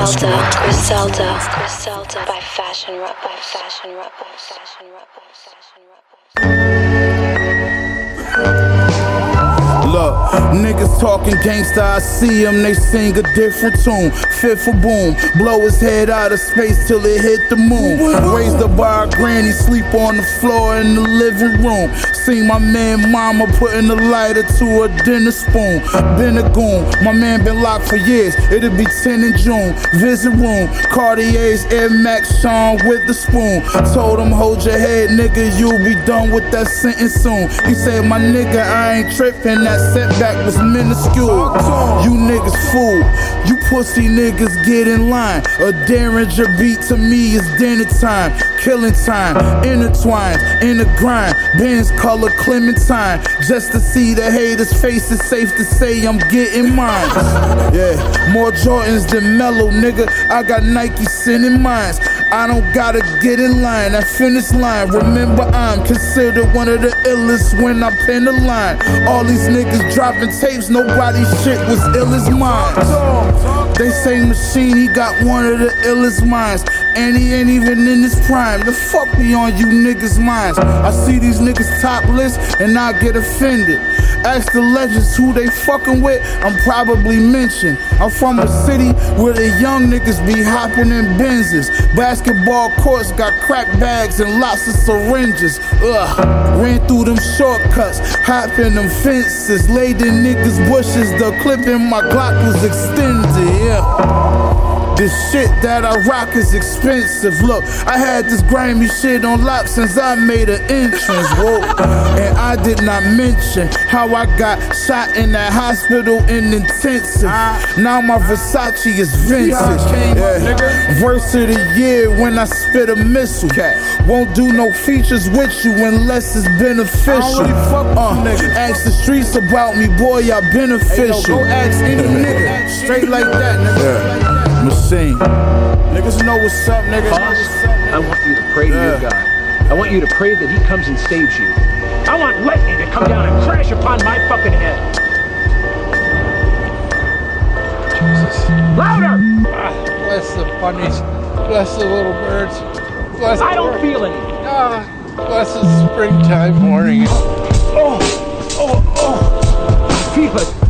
Griselda by Fashion Rap. Look, niggas talking gangsta, I see them, they sing a different tune. Fit for boom, blow his head out of space till it hit the moon. Raised up by a granny, sleep on the floor in the living room. Seen my man mama putting a lighter to a dinner spoon. Been a goon, my man been locked for years, it'll be 10 in June. Visit room, Cartier's Air Max Sean with the spoon. Told him hold your head nigga, you'll be done with that sentence soon. He said my nigga I ain't tripping, that setback was minuscule. You niggas fool, you pussy niggas get in line. A Derringer beat to me is dinner time. Killing time, intertwined in the grind. Benz color Clementine. Just to see the haters' faces, safe to say I'm getting mine. Yeah, more Jordans than Mellow, nigga. I got Nike sending mines. I don't gotta get in line, that finish line. Remember I'm considered one of the illest when I pen the line. All these niggas dropping tapes, nobody's shit was ill as mine. They say Machine, he got one of the illest minds, and he ain't even in his prime. The fuck be on you niggas' minds? I see these niggas topless and I get offended. Ask the legends who they fucking with, I'm probably mentioned. I'm from a city where the young niggas be hopping in Benzes. Basketball courts got crack bags and lots of syringes. Ran through them shortcuts, hopping them fences, laid in niggas' bushes. The clip in my Glock was extended, yeah. This shit that I rock is expensive. Look, I had this grimy shit on lock since I made an entrance. Whoa. And I did not mention how I got shot in that hospital in intensive. Now my Versace is vintage. Yeah. Verse of the year when I spit a missile. Won't do no features with you unless it's beneficial. Ask the streets about me, boy, I beneficial. Go ask any nigga, straight like that, nigga. Machine. Niggas know what's up, nigga. Boss, I want you to pray to your God. I want you to pray that he comes and saves you. I want lightning to come down and crash upon my fucking head. Jesus. Louder! Bless the bunnies. Bless the little birds. Bless I don't feel anything. Bless the springtime morning. I feel it.